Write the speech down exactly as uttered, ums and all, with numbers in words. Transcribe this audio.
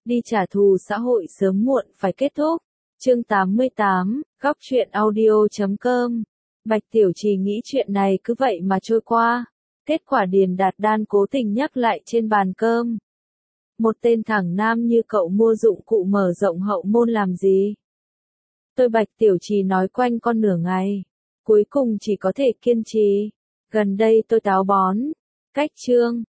đi trả thù xã hội sớm muộn phải kết thúc. Chương tám mươi tám, góc truyện audio chấm com. Bạch Tiểu Trì nghĩ chuyện này cứ vậy mà trôi qua. Kết quả Điền Đạt Đan cố tình nhắc lại trên bàn cơm. Một tên thẳng nam như cậu mua dụng cụ mở rộng hậu môn làm gì? Tôi Bạch Tiểu Trì nói quanh con nửa ngày. Cuối cùng chỉ có thể kiên trì. Gần đây tôi táo bón. Cách chương.